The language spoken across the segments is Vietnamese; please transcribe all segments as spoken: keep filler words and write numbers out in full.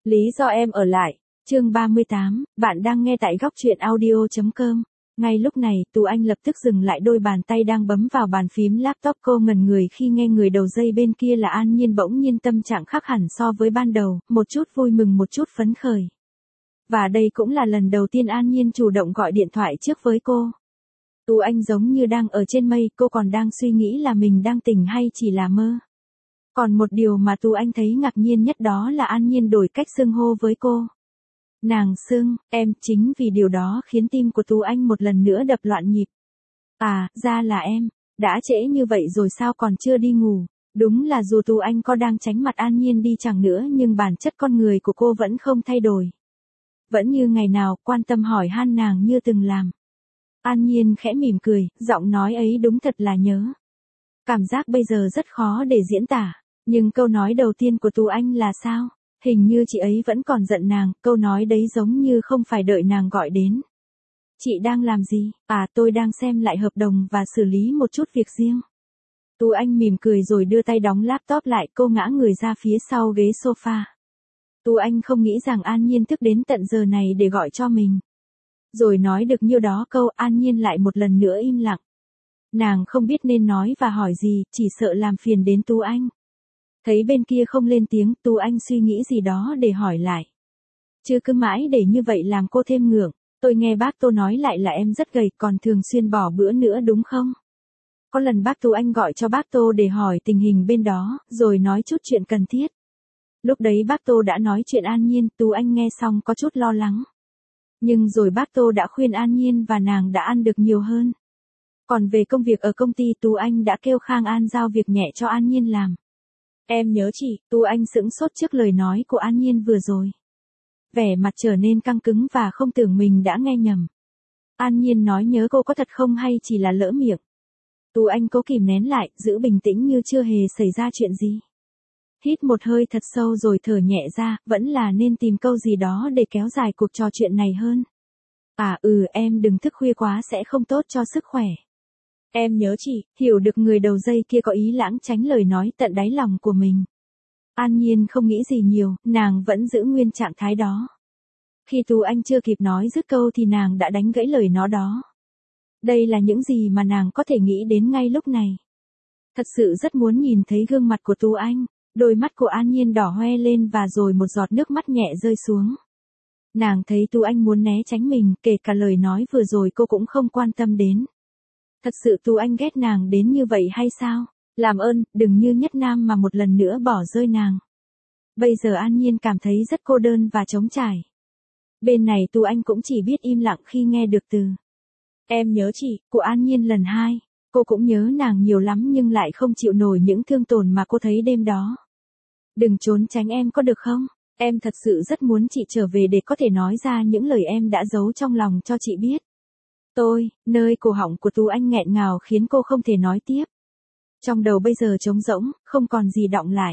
Lý do em ở lại. Chương ba mươi tám, bạn đang nghe tại góc truyện audio chấm com. Ngay lúc này, Tú Anh lập tức dừng lại đôi bàn tay đang bấm vào bàn phím laptop, cô ngẩn người khi nghe người đầu dây bên kia là An Nhiên, bỗng nhiên tâm trạng khác hẳn so với ban đầu, một chút vui mừng một chút phấn khởi. Và đây cũng là lần đầu tiên An Nhiên chủ động gọi điện thoại trước với cô. Tú Anh giống như đang ở trên mây, cô còn đang suy nghĩ là mình đang tỉnh hay chỉ là mơ. Còn một điều mà Tú Anh thấy ngạc nhiên nhất đó là An Nhiên đổi cách xưng hô với cô. Nàng xưng, em, chính vì điều đó khiến tim của Tú Anh một lần nữa đập loạn nhịp. À, ra là em, đã trễ như vậy rồi sao còn chưa đi ngủ. Đúng là dù Tú Anh có đang tránh mặt An Nhiên đi chẳng nữa nhưng bản chất con người của cô vẫn không thay đổi. Vẫn như ngày nào, quan tâm hỏi han nàng như từng làm. An Nhiên khẽ mỉm cười, giọng nói ấy đúng thật là nhớ. Cảm giác bây giờ rất khó để diễn tả, nhưng câu nói đầu tiên của Tú Anh là sao? Hình như chị ấy vẫn còn giận nàng, câu nói đấy giống như không phải đợi nàng gọi đến. Chị đang làm gì? À, tôi đang xem lại hợp đồng và xử lý một chút việc riêng. Tú Anh mỉm cười rồi đưa tay đóng laptop lại, cô ngã người ra phía sau ghế sofa. Tú Anh không nghĩ rằng An Nhiên thức đến tận giờ này để gọi cho mình. Rồi nói được nhiêu đó câu, An Nhiên lại một lần nữa im lặng. Nàng không biết nên nói và hỏi gì, chỉ sợ làm phiền đến Tú Anh. Thấy bên kia không lên tiếng, Tú Anh suy nghĩ gì đó để hỏi lại. Chứ cứ mãi để như vậy làm cô thêm ngượng. Tôi nghe bác Tô nói lại là em rất gầy, còn thường xuyên bỏ bữa nữa đúng không? Có lần bác Tú Anh gọi cho bác Tô để hỏi tình hình bên đó, rồi nói chút chuyện cần thiết. Lúc đấy bác Tô đã nói chuyện An Nhiên, Tú Anh nghe xong có chút lo lắng. Nhưng rồi bác Tô đã khuyên An Nhiên và nàng đã ăn được nhiều hơn. Còn về công việc ở công ty, Tú Anh đã kêu Khang An giao việc nhẹ cho An Nhiên làm. Em nhớ chị. Tú Anh sững sốt trước lời nói của An Nhiên vừa rồi. Vẻ mặt trở nên căng cứng và không tưởng mình đã nghe nhầm. An Nhiên nói nhớ cô có thật không hay chỉ là lỡ miệng? Tú Anh cố kìm nén lại, giữ bình tĩnh như chưa hề xảy ra chuyện gì. Hít một hơi thật sâu rồi thở nhẹ ra, vẫn là nên tìm câu gì đó để kéo dài cuộc trò chuyện này hơn. À ừ, em đừng thức khuya quá sẽ không tốt cho sức khỏe. Em nhớ chị. Hiểu được người đầu dây kia có ý lãng tránh lời nói tận đáy lòng của mình. An Nhiên không nghĩ gì nhiều, nàng vẫn giữ nguyên trạng thái đó. Khi Tú Anh chưa kịp nói dứt câu thì nàng đã đánh gãy lời nó đó. Đây là những gì mà nàng có thể nghĩ đến ngay lúc này. Thật sự rất muốn nhìn thấy gương mặt của Tú Anh. Đôi mắt của An Nhiên đỏ hoe lên và rồi một giọt nước mắt nhẹ rơi xuống. Nàng thấy Tú Anh muốn né tránh mình, kể cả lời nói vừa rồi cô cũng không quan tâm đến. Thật sự Tú Anh ghét nàng đến như vậy hay sao? Làm ơn, đừng như Nhất Nam mà một lần nữa bỏ rơi nàng. Bây giờ An Nhiên cảm thấy rất cô đơn và trống trải. Bên này Tú Anh cũng chỉ biết im lặng khi nghe được từ em nhớ chị của An Nhiên lần hai. Cô cũng nhớ nàng nhiều lắm nhưng lại không chịu nổi những thương tổn mà cô thấy đêm đó. Đừng trốn tránh em có được không? Em thật sự rất muốn chị trở về để có thể nói ra những lời em đã giấu trong lòng cho chị biết. Tôi, nơi cổ họng của Tú Anh nghẹn ngào khiến cô không thể nói tiếp. Trong đầu bây giờ trống rỗng, không còn gì đọng lại.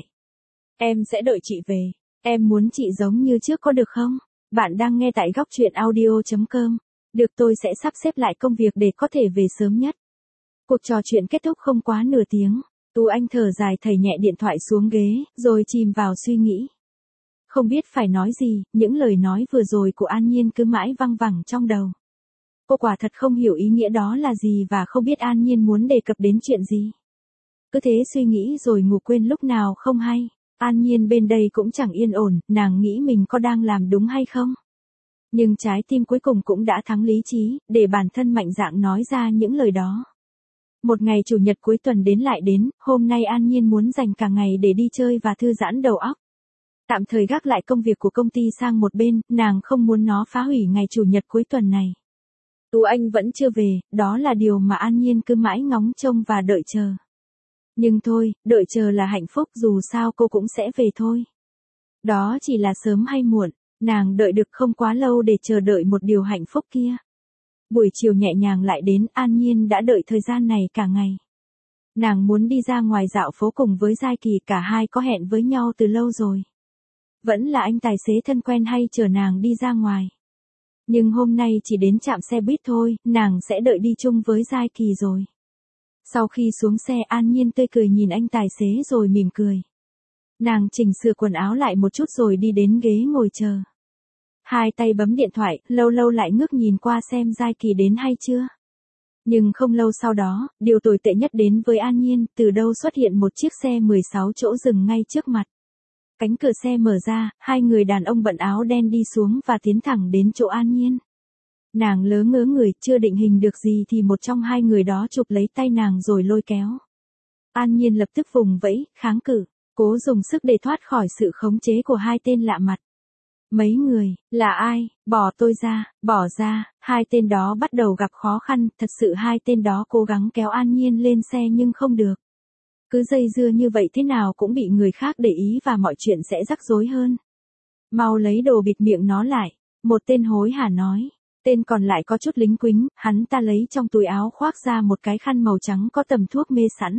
Em sẽ đợi chị về. Em muốn chị giống như trước có được không? Bạn đang nghe tại góc truyện audio chấm com. Được, tôi sẽ sắp xếp lại công việc để có thể về sớm nhất. Cuộc trò chuyện kết thúc không quá nửa tiếng. Tú Anh thở dài thầy nhẹ điện thoại xuống ghế, rồi chìm vào suy nghĩ. Không biết phải nói gì, những lời nói vừa rồi của An Nhiên cứ mãi văng vẳng trong đầu. Cô quả thật không hiểu ý nghĩa đó là gì và không biết An Nhiên muốn đề cập đến chuyện gì. Cứ thế suy nghĩ rồi ngủ quên lúc nào không hay. An Nhiên bên đây cũng chẳng yên ổn, nàng nghĩ mình có đang làm đúng hay không. Nhưng trái tim cuối cùng cũng đã thắng lý trí, để bản thân mạnh dạn nói ra những lời đó. Một ngày chủ nhật cuối tuần đến lại đến, hôm nay An Nhiên muốn dành cả ngày để đi chơi và thư giãn đầu óc. Tạm thời gác lại công việc của công ty sang một bên, nàng không muốn nó phá hủy ngày chủ nhật cuối tuần này. Tú Anh vẫn chưa về, đó là điều mà An Nhiên cứ mãi ngóng trông và đợi chờ. Nhưng thôi, đợi chờ là hạnh phúc, dù sao cô cũng sẽ về thôi. Đó chỉ là sớm hay muộn, nàng đợi được không quá lâu để chờ đợi một điều hạnh phúc kia. Buổi chiều nhẹ nhàng lại đến, An Nhiên đã đợi thời gian này cả ngày. Nàng muốn đi ra ngoài dạo phố cùng với Giai Kỳ, cả hai có hẹn với nhau từ lâu rồi. Vẫn là anh tài xế thân quen hay chở nàng đi ra ngoài. Nhưng hôm nay chỉ đến trạm xe buýt thôi, nàng sẽ đợi đi chung với Giai Kỳ rồi. Sau khi xuống xe, An Nhiên tươi cười nhìn anh tài xế rồi mỉm cười. Nàng chỉnh sửa quần áo lại một chút rồi đi đến ghế ngồi chờ. Hai tay bấm điện thoại, lâu lâu lại ngước nhìn qua xem Giai Kỳ đến hay chưa. Nhưng không lâu sau đó, điều tồi tệ nhất đến với An Nhiên, từ đâu xuất hiện một chiếc xe mười sáu chỗ dừng ngay trước mặt. Cánh cửa xe mở ra, hai người đàn ông bận áo đen đi xuống và tiến thẳng đến chỗ An Nhiên. Nàng lớ ngớ người, chưa định hình được gì thì một trong hai người đó chụp lấy tay nàng rồi lôi kéo. An Nhiên lập tức vùng vẫy, kháng cự, cố dùng sức để thoát khỏi sự khống chế của hai tên lạ mặt. Mấy người, là ai, bỏ tôi ra, bỏ ra, hai tên đó bắt đầu gặp khó khăn, thật sự hai tên đó cố gắng kéo An Nhiên lên xe nhưng không được. Cứ dây dưa như vậy thế nào cũng bị người khác để ý và mọi chuyện sẽ rắc rối hơn. Mau lấy đồ bịt miệng nó lại, một tên hối hả nói. Tên còn lại có chút lính quính, hắn ta lấy trong túi áo khoác ra một cái khăn màu trắng có tầm thuốc mê sẵn.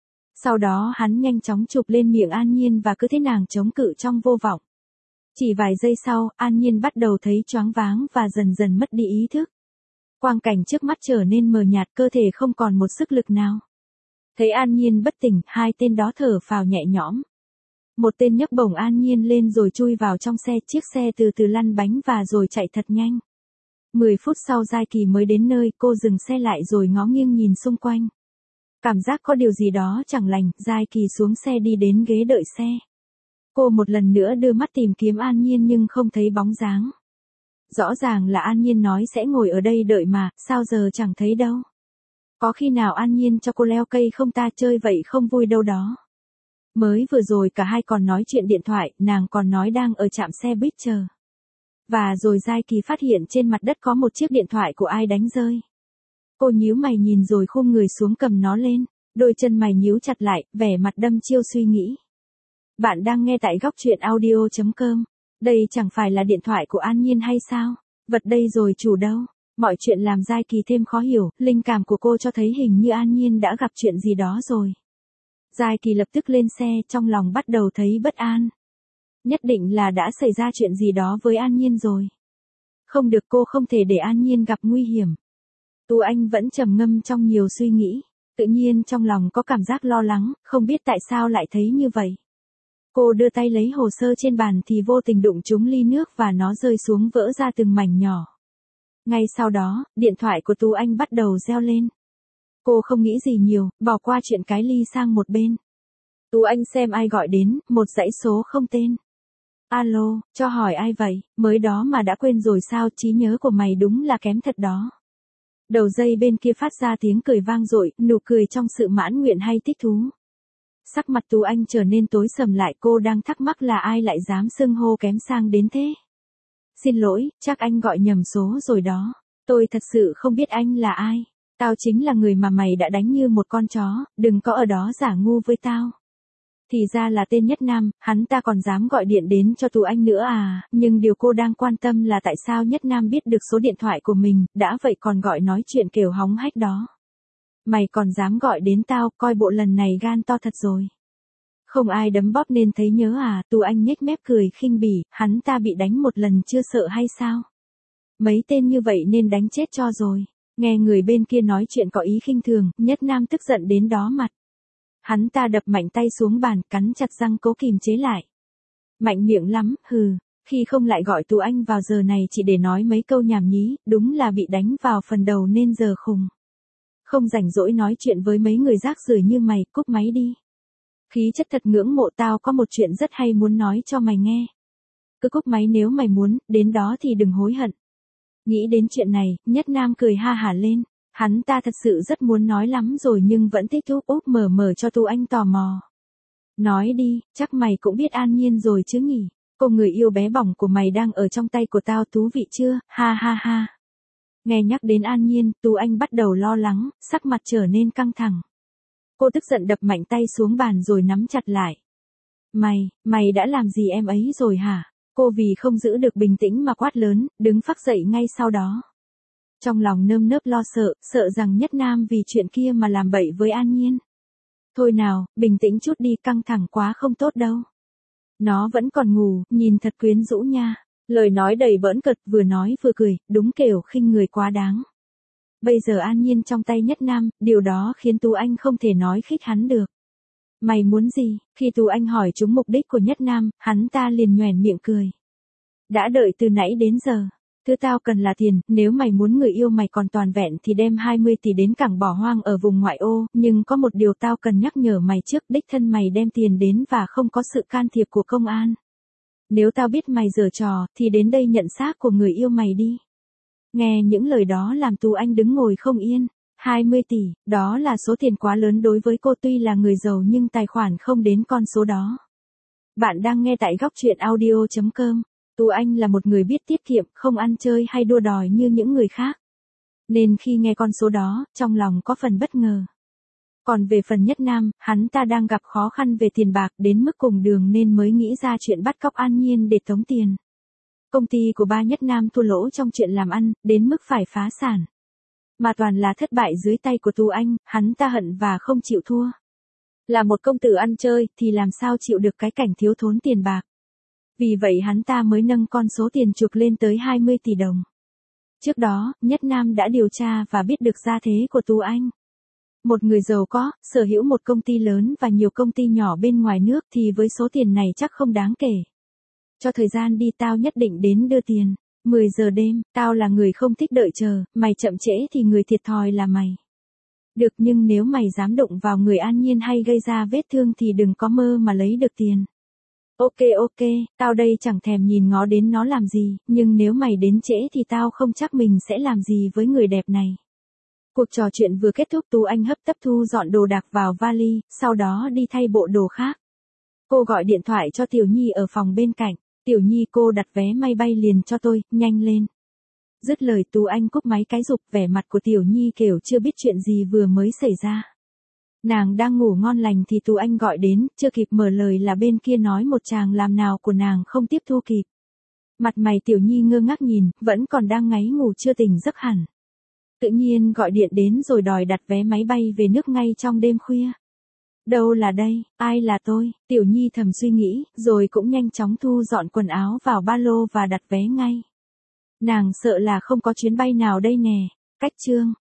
Sau đó hắn nhanh chóng chụp lên miệng An Nhiên và cứ thế nàng chống cự trong vô vọng. Chỉ vài giây sau, An Nhiên bắt đầu thấy choáng váng và dần dần mất đi ý thức. Quang cảnh trước mắt trở nên mờ nhạt, cơ thể không còn một sức lực nào. Thấy An Nhiên bất tỉnh, hai tên đó thở phào nhẹ nhõm. Một tên nhấc bổng An Nhiên lên rồi chui vào trong xe, chiếc xe từ từ lăn bánh và rồi chạy thật nhanh. Mười phút sau Giai Kỳ mới đến nơi, cô dừng xe lại rồi ngó nghiêng nhìn xung quanh. Cảm giác có điều gì đó chẳng lành, Giai Kỳ xuống xe đi đến ghế đợi xe. Cô một lần nữa đưa mắt tìm kiếm An Nhiên nhưng không thấy bóng dáng. Rõ ràng là An Nhiên nói sẽ ngồi ở đây đợi mà, sao giờ chẳng thấy đâu. Có khi nào An Nhiên cho cô leo cây không ta, chơi vậy không vui đâu đó. Mới vừa rồi cả hai còn nói chuyện điện thoại, nàng còn nói đang ở trạm xe buýt chờ. Và rồi Giai Kỳ phát hiện trên mặt đất có một chiếc điện thoại của ai đánh rơi. Cô nhíu mày nhìn rồi khum người xuống cầm nó lên, đôi chân mày nhíu chặt lại, vẻ mặt đăm chiêu suy nghĩ. Bạn đang nghe tại góc truyện audio chấm com. Đây chẳng phải là điện thoại của An Nhiên hay sao? Vật đây rồi chủ đâu? Mọi chuyện làm Giai Kỳ thêm khó hiểu, linh cảm của cô cho thấy hình như An Nhiên đã gặp chuyện gì đó rồi. Giai Kỳ lập tức lên xe, trong lòng bắt đầu thấy bất an. Nhất định là đã xảy ra chuyện gì đó với An Nhiên rồi. Không được, cô không thể để An Nhiên gặp nguy hiểm. Tú Anh vẫn trầm ngâm trong nhiều suy nghĩ, tự nhiên trong lòng có cảm giác lo lắng, không biết tại sao lại thấy như vậy. Cô đưa tay lấy hồ sơ trên bàn thì vô tình đụng trúng ly nước và nó rơi xuống vỡ ra từng mảnh nhỏ. Ngay sau đó, điện thoại của Tú Anh bắt đầu reo lên. Cô không nghĩ gì nhiều, bỏ qua chuyện cái ly sang một bên. Tú Anh xem ai gọi đến, một dãy số không tên. Alo, cho hỏi ai vậy, mới đó mà đã quên rồi sao, trí nhớ của mày đúng là kém thật đó. Đầu dây bên kia phát ra tiếng cười vang dội, nụ cười trong sự mãn nguyện hay thích thú. Sắc mặt Tú Anh trở nên tối sầm lại, cô đang thắc mắc là ai lại dám xưng hô kém sang đến thế. Xin lỗi, chắc anh gọi nhầm số rồi đó. Tôi thật sự không biết anh là ai. Tao chính là người mà mày đã đánh như một con chó, đừng có ở đó giả ngu với tao. Thì ra là tên Nhất Nam, hắn ta còn dám gọi điện đến cho Tú Anh nữa à, nhưng điều cô đang quan tâm là tại sao Nhất Nam biết được số điện thoại của mình, đã vậy còn gọi nói chuyện kiểu hóng hách đó. Mày còn dám gọi đến tao, coi bộ lần này gan to thật rồi. Không ai đấm bóp nên thấy nhớ à, Tú Anh nhếch mép cười khinh bỉ, hắn ta bị đánh một lần chưa sợ hay sao? Mấy tên như vậy nên đánh chết cho rồi. Nghe người bên kia nói chuyện có ý khinh thường, Nhất Nam tức giận đến đó mặt. Hắn ta đập mạnh tay xuống bàn, cắn chặt răng cố kìm chế lại. Mạnh miệng lắm, hừ, khi không lại gọi Tú Anh vào giờ này chỉ để nói mấy câu nhảm nhí, đúng là bị đánh vào phần đầu nên giờ khùng. Không rảnh rỗi nói chuyện với mấy người rác rưởi như mày, cúp máy đi. Khí chất thật ngưỡng mộ, tao có một chuyện rất hay muốn nói cho mày nghe. Cứ cúp máy nếu mày muốn, đến đó thì đừng hối hận. Nghĩ đến chuyện này, Nhất Nam cười ha hả lên. Hắn ta thật sự rất muốn nói lắm rồi nhưng vẫn thích úp úp mở mở cho Tú Anh tò mò. Nói đi, chắc mày cũng biết An Nhiên rồi chứ nhỉ. Cô người yêu bé bỏng của mày đang ở trong tay của tao, thú vị chưa, ha ha ha. Nghe nhắc đến An Nhiên, Tú Anh bắt đầu lo lắng, sắc mặt trở nên căng thẳng. Cô tức giận đập mạnh tay xuống bàn rồi nắm chặt lại. Mày, mày đã làm gì em ấy rồi hả? Cô vì không giữ được bình tĩnh mà quát lớn, đứng phác dậy ngay sau đó. Trong lòng nơm nớp lo sợ, sợ rằng Nhất Nam vì chuyện kia mà làm bậy với An Nhiên. Thôi nào, bình tĩnh chút đi, căng thẳng quá không tốt đâu. Nó vẫn còn ngủ, nhìn thật quyến rũ nha. Lời nói đầy bỡn cợt, vừa nói vừa cười, đúng kiểu khinh người quá đáng. Bây giờ An Nhiên trong tay Nhất Nam, điều đó khiến Tú Anh không thể nói khích hắn được. Mày muốn gì? Khi Tú Anh hỏi trúng mục đích của Nhất Nam, hắn ta liền nhoẻn miệng cười. Đã đợi từ nãy đến giờ. Thứ tao cần là tiền, nếu mày muốn người yêu mày còn toàn vẹn thì đem hai mươi tỷ đến cảng bỏ hoang ở vùng ngoại ô, nhưng có một điều tao cần nhắc nhở mày trước, đích thân mày đem tiền đến và không có sự can thiệp của công an. Nếu tao biết mày giở trò, thì đến đây nhận xác của người yêu mày đi. Nghe những lời đó làm Tú Anh đứng ngồi không yên. hai mươi tỷ, đó là số tiền quá lớn đối với cô, tuy là người giàu nhưng tài khoản không đến con số đó. Bạn đang nghe tại góc truyện audio chấm com. Tú Anh là một người biết tiết kiệm, không ăn chơi hay đua đòi như những người khác. Nên khi nghe con số đó, trong lòng có phần bất ngờ. Còn về phần Nhất Nam, hắn ta đang gặp khó khăn về tiền bạc đến mức cùng đường nên mới nghĩ ra chuyện bắt cóc An Nhiên để tống tiền. Công ty của ba Nhất Nam thua lỗ trong chuyện làm ăn, đến mức phải phá sản. Mà toàn là thất bại dưới tay của Tú Anh, hắn ta hận và không chịu thua. Là một công tử ăn chơi thì làm sao chịu được cái cảnh thiếu thốn tiền bạc. Vì vậy hắn ta mới nâng con số tiền chuộc lên tới hai mươi tỷ đồng. Trước đó, Nhất Nam đã điều tra và biết được gia thế của Tú Anh. Một người giàu có, sở hữu một công ty lớn và nhiều công ty nhỏ bên ngoài nước thì với số tiền này chắc không đáng kể. Cho thời gian đi, tao nhất định đến đưa tiền. mười giờ đêm, tao là người không thích đợi chờ, mày chậm trễ thì người thiệt thòi là mày. Được, nhưng nếu mày dám đụng vào người An Nhiên hay gây ra vết thương thì đừng có mơ mà lấy được tiền. Ok ok, tao đây chẳng thèm nhìn ngó đến nó làm gì, nhưng nếu mày đến trễ thì tao không chắc mình sẽ làm gì với người đẹp này. Cuộc trò chuyện vừa kết thúc, Tú Anh hấp tấp thu dọn đồ đạc vào vali, sau đó đi thay bộ đồ khác. Cô gọi điện thoại cho Tiểu Nhi ở phòng bên cạnh. Tiểu Nhi, cô đặt vé máy bay liền cho tôi, nhanh lên. Dứt lời Tú Anh cúp máy cái rụp, vẻ mặt của Tiểu Nhi kiểu chưa biết chuyện gì vừa mới xảy ra. Nàng đang ngủ ngon lành thì Tú Anh gọi đến, chưa kịp mở lời là bên kia nói một tràng làm nào của nàng không tiếp thu kịp. Mặt mày Tiểu Nhi ngơ ngác nhìn, vẫn còn đang ngáy ngủ chưa tỉnh giấc hẳn. Tự nhiên gọi điện đến rồi đòi đặt vé máy bay về nước ngay trong đêm khuya. Đâu là đây, ai là tôi? Tiểu Nhi thầm suy nghĩ, rồi cũng nhanh chóng thu dọn quần áo vào ba lô và đặt vé ngay. Nàng sợ là không có chuyến bay nào đây nè. Cách chương